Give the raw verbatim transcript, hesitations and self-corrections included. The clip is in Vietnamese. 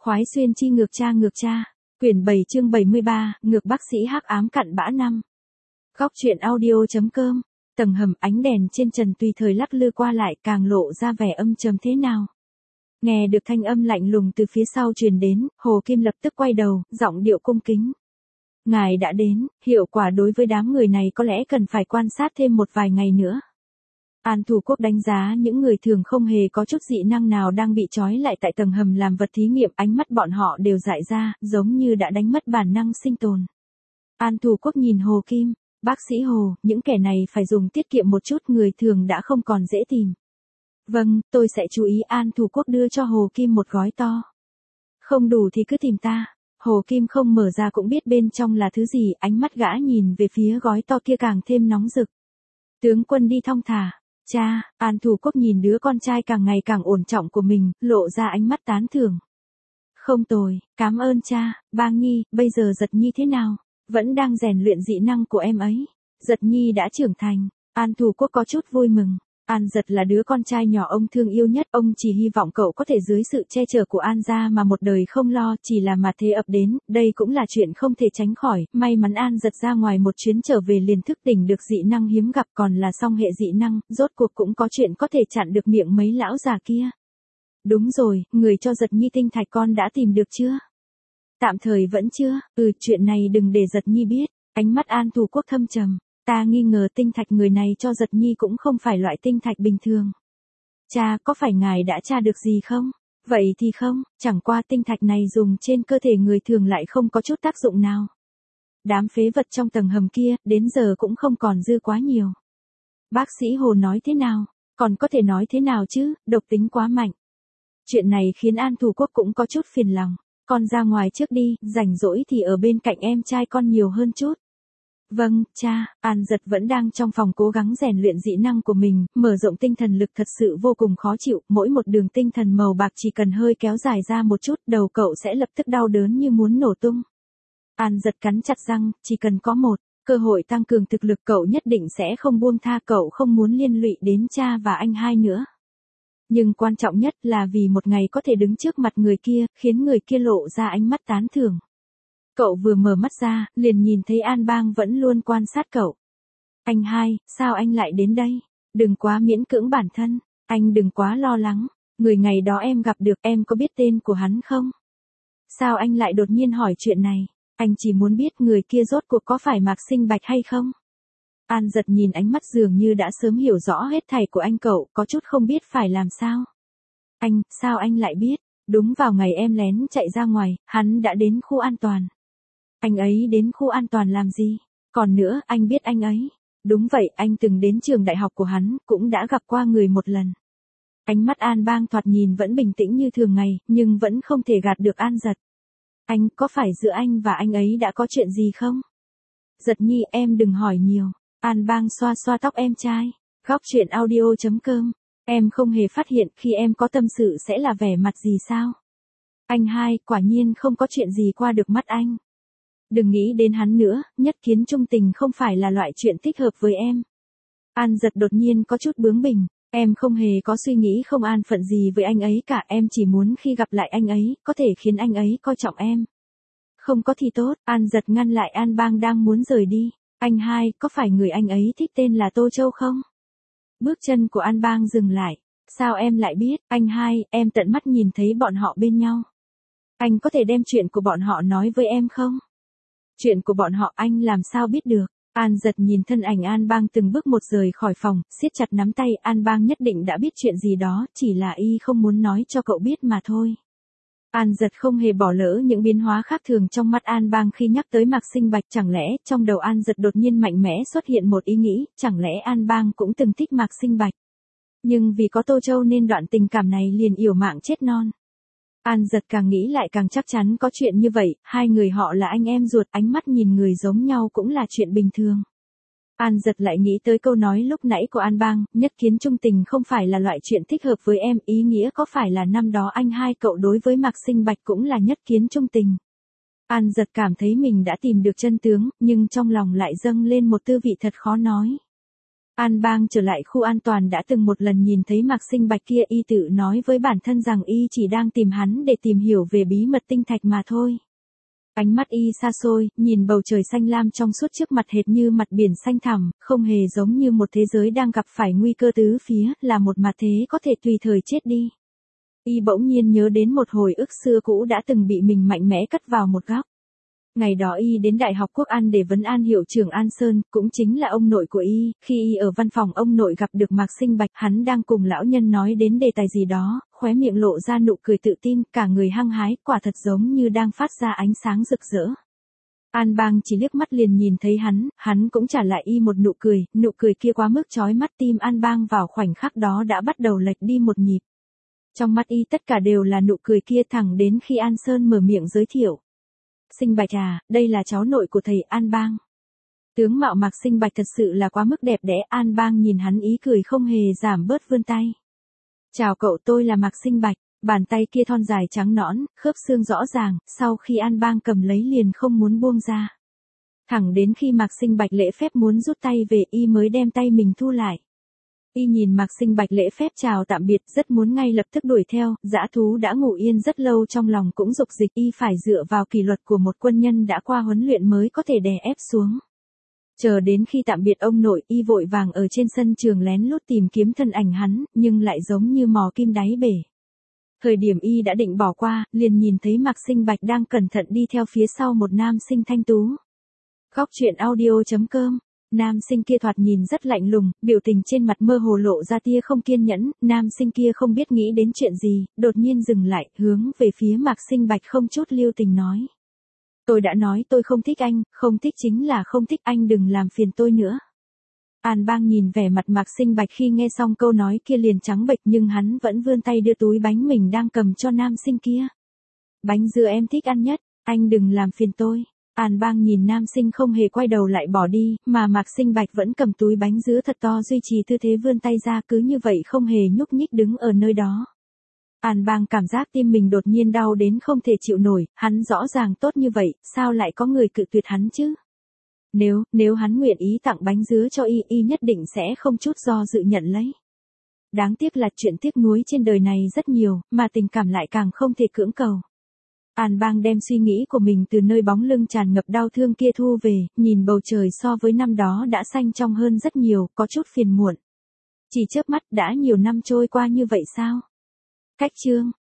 Khoái xuyên chi ngược cha ngược cha. Quyển bảy chương bảy mươi ba, ngược bác sĩ hắc ám cặn bã năm. Góc truyện audio.com. Tầng hầm, ánh đèn trên trần tùy thời lắc lư qua lại, càng lộ ra vẻ âm trầm thế nào. Nghe được thanh âm lạnh lùng từ phía sau truyền đến, Hồ Kim lập tức quay đầu, giọng điệu cung kính. Ngài đã đến, hiệu quả đối với đám người này có lẽ cần phải quan sát thêm một vài ngày nữa. An Thủ Quốc đánh giá những người thường không hề có chút dị năng nào đang bị trói lại tại tầng hầm làm vật thí nghiệm, ánh mắt bọn họ đều dại ra, giống như đã đánh mất bản năng sinh tồn. An Thủ Quốc nhìn Hồ Kim, bác sĩ Hồ, những kẻ này phải dùng tiết kiệm một chút, người thường đã không còn dễ tìm. Vâng, tôi sẽ chú ý. An Thủ Quốc đưa cho Hồ Kim một gói to. Không đủ thì cứ tìm ta. Hồ Kim không mở ra cũng biết bên trong là thứ gì, ánh mắt gã nhìn về phía gói to kia càng thêm nóng rực. Tướng quân đi thong thả. Cha, An Thủ Quốc nhìn đứa con trai càng ngày càng ổn trọng của mình, lộ ra ánh mắt tán thưởng. Không tồi, cảm ơn cha. Bang Nhi, bây giờ Giật Nhi thế nào? Vẫn đang rèn luyện dị năng của em ấy. Giật Nhi đã trưởng thành. An Thủ Quốc có chút vui mừng. An Giật là đứa con trai nhỏ ông thương yêu nhất, ông chỉ hy vọng cậu có thể dưới sự che chở của An gia mà một đời không lo, chỉ là mà thế ập đến, đây cũng là chuyện không thể tránh khỏi. May mắn An Giật ra ngoài một chuyến trở về liền thức tỉnh được dị năng hiếm gặp, còn là song hệ dị năng, rốt cuộc cũng có chuyện có thể chặn được miệng mấy lão già kia. Đúng rồi, người cho Giật Nhi tinh thạch con đã tìm được chưa? Tạm thời vẫn chưa. Ừ, chuyện này đừng để Giật Nhi biết. Ánh mắt An Thủ Quốc thâm trầm. Ta nghi ngờ tinh thạch người này cho Giật Nhi cũng không phải loại tinh thạch bình thường. Cha, có phải ngài đã tra được gì không? Vậy thì không, chẳng qua tinh thạch này dùng trên cơ thể người thường lại không có chút tác dụng nào. Đám phế vật trong tầng hầm kia, đến giờ cũng không còn dư quá nhiều. Bác sĩ Hồ nói thế nào? Còn có thể nói thế nào chứ, độc tính quá mạnh. Chuyện này khiến An Thủ Quốc cũng có chút phiền lòng. Con ra ngoài trước đi, rảnh rỗi thì ở bên cạnh em trai con nhiều hơn chút. Vâng, cha. An Giật vẫn đang trong phòng cố gắng rèn luyện dị năng của mình, mở rộng tinh thần lực thật sự vô cùng khó chịu, mỗi một đường tinh thần màu bạc chỉ cần hơi kéo dài ra một chút, đầu cậu sẽ lập tức đau đớn như muốn nổ tung. An Giật cắn chặt răng, chỉ cần có một cơ hội tăng cường thực lực cậu nhất định sẽ không buông tha, cậu không muốn liên lụy đến cha và anh hai nữa. Nhưng quan trọng nhất là vì một ngày có thể đứng trước mặt người kia, khiến người kia lộ ra ánh mắt tán thưởng. Cậu vừa mở mắt ra, liền nhìn thấy An Bang vẫn luôn quan sát cậu. Anh hai, sao anh lại đến đây? Đừng quá miễn cưỡng bản thân, anh đừng quá lo lắng. Người ngày đó em gặp được, em có biết tên của hắn không? Sao anh lại đột nhiên hỏi chuyện này? Anh chỉ muốn biết người kia rốt cuộc có phải Mạc Sinh Bạch hay không? An Giật nhìn ánh mắt dường như đã sớm hiểu rõ hết thảy của anh cậu, có chút không biết phải làm sao. Anh, sao anh lại biết? Đúng vào ngày em lén chạy ra ngoài, hắn đã đến khu an toàn. Anh ấy đến khu an toàn làm gì? Còn nữa, anh biết anh ấy. Đúng vậy, anh từng đến trường đại học của hắn, cũng đã gặp qua người một lần. Ánh mắt An Bang thoạt nhìn vẫn bình tĩnh như thường ngày, nhưng vẫn không thể gạt được An Giật. Anh, có phải giữa anh và anh ấy đã có chuyện gì không? Giật Nhi, em đừng hỏi nhiều. An Bang xoa xoa tóc em trai. Góc truyện audio.com. Em không hề phát hiện khi em có tâm sự sẽ là vẻ mặt gì sao? Anh hai, quả nhiên không có chuyện gì qua được mắt anh. Đừng nghĩ đến hắn nữa, nhất kiến trung tình không phải là loại chuyện thích hợp với em. An Giật đột nhiên có chút bướng bỉnh, em không hề có suy nghĩ không an phận gì với anh ấy cả, em chỉ muốn khi gặp lại anh ấy, có thể khiến anh ấy coi trọng em. Không có thì tốt. An Giật ngăn lại An Bang đang muốn rời đi. Anh hai, có phải người anh ấy thích tên là Tô Châu không? Bước chân của An Bang dừng lại. Sao em lại biết? Anh hai, em tận mắt nhìn thấy bọn họ bên nhau. Anh có thể đem chuyện của bọn họ nói với em không? Chuyện của bọn họ anh làm sao biết được? An Giật nhìn thân ảnh An Bang từng bước một rời khỏi phòng, siết chặt nắm tay. An Bang nhất định đã biết chuyện gì đó, chỉ là y không muốn nói cho cậu biết mà thôi. An Giật không hề bỏ lỡ những biến hóa khác thường trong mắt An Bang khi nhắc tới Mạc Sinh Bạch, chẳng lẽ trong đầu An Giật đột nhiên mạnh mẽ xuất hiện một ý nghĩ, chẳng lẽ An Bang cũng từng thích Mạc Sinh Bạch. Nhưng vì có Tô Châu nên đoạn tình cảm này liền yểu mạng chết non. An Giật càng nghĩ lại càng chắc chắn có chuyện như vậy, hai người họ là anh em ruột, ánh mắt nhìn người giống nhau cũng là chuyện bình thường. An Giật lại nghĩ tới câu nói lúc nãy của An Bang, nhất kiến trung tình không phải là loại chuyện thích hợp với em, ý nghĩa có phải là năm đó anh hai cậu đối với Mạc Sinh Bạch cũng là nhất kiến trung tình. An Giật cảm thấy mình đã tìm được chân tướng, nhưng trong lòng lại dâng lên một tư vị thật khó nói. An Bang trở lại khu an toàn đã từng một lần nhìn thấy Mạc Sinh Bạch kia, y tự nói với bản thân rằng y chỉ đang tìm hắn để tìm hiểu về bí mật tinh thạch mà thôi. Ánh mắt y xa xôi, nhìn bầu trời xanh lam trong suốt trước mặt hệt như mặt biển xanh thẳm, không hề giống như một thế giới đang gặp phải nguy cơ tứ phía, là một mặt thế có thể tùy thời chết đi. Y bỗng nhiên nhớ đến một hồi ức xưa cũ đã từng bị mình mạnh mẽ cất vào một góc. Ngày đó y đến Đại học Quốc An để vấn an hiệu trưởng An Sơn, cũng chính là ông nội của y, khi y ở văn phòng ông nội gặp được Mạc Sinh Bạch, hắn đang cùng lão nhân nói đến đề tài gì đó, khóe miệng lộ ra nụ cười tự tin, cả người hăng hái, quả thật giống như đang phát ra ánh sáng rực rỡ. An Bang chỉ liếc mắt liền nhìn thấy hắn, hắn cũng trả lại y một nụ cười, nụ cười kia quá mức chói mắt, tim An Bang vào khoảnh khắc đó đã bắt đầu lệch đi một nhịp. Trong mắt y tất cả đều là nụ cười kia, thẳng đến khi An Sơn mở miệng giới thiệu. Sinh Bạch à, đây là cháu nội của thầy An Bang. Tướng mạo Mạc Sinh Bạch thật sự là quá mức đẹp đẽ, An Bang nhìn hắn ý cười không hề giảm bớt, vươn tay. Chào cậu, tôi là Mạc Sinh Bạch. Bàn tay kia thon dài trắng nõn, khớp xương rõ ràng, sau khi An Bang cầm lấy liền không muốn buông ra. Thẳng đến khi Mạc Sinh Bạch lễ phép muốn rút tay về, y mới đem tay mình thu lại. Y nhìn Mạc Sinh Bạch lễ phép chào tạm biệt, rất muốn ngay lập tức đuổi theo, dã thú đã ngủ yên rất lâu trong lòng cũng dục dịch, y phải dựa vào kỷ luật của một quân nhân đã qua huấn luyện mới có thể đè ép xuống. Chờ đến khi tạm biệt ông nội, y vội vàng ở trên sân trường lén lút tìm kiếm thân ảnh hắn, nhưng lại giống như mò kim đáy bể. Thời điểm y đã định bỏ qua, liền nhìn thấy Mạc Sinh Bạch đang cẩn thận đi theo phía sau một nam sinh thanh tú. Góc truyện audio chấm com. Nam sinh kia thoạt nhìn rất lạnh lùng, biểu tình trên mặt mơ hồ lộ ra tia không kiên nhẫn, nam sinh kia không biết nghĩ đến chuyện gì, đột nhiên dừng lại, hướng về phía Mạc Sinh Bạch không chút lưu tình nói. Tôi đã nói tôi không thích anh, không thích chính là không thích, anh đừng làm phiền tôi nữa. An Bang nhìn vẻ mặt Mạc Sinh Bạch khi nghe xong câu nói kia liền trắng bệch, nhưng hắn vẫn vươn tay đưa túi bánh mình đang cầm cho nam sinh kia. Bánh dưa em thích ăn nhất, anh đừng làm phiền tôi. An Bang nhìn nam sinh không hề quay đầu lại bỏ đi, mà Mạc Sinh Bạch vẫn cầm túi bánh dứa thật to duy trì tư thế vươn tay ra, cứ như vậy không hề nhúc nhích đứng ở nơi đó. An Bang cảm giác tim mình đột nhiên đau đến không thể chịu nổi, hắn rõ ràng tốt như vậy, sao lại có người cự tuyệt hắn chứ? Nếu, nếu hắn nguyện ý tặng bánh dứa cho y, y nhất định sẽ không chút do dự nhận lấy. Đáng tiếc là chuyện tiếc nuối trên đời này rất nhiều, mà tình cảm lại càng không thể cưỡng cầu. An Bang đem suy nghĩ của mình từ nơi bóng lưng tràn ngập đau thương kia thu về, nhìn bầu trời so với năm đó đã xanh trong hơn rất nhiều, có chút phiền muộn. Chỉ chớp mắt đã nhiều năm trôi qua như vậy sao? Cách chương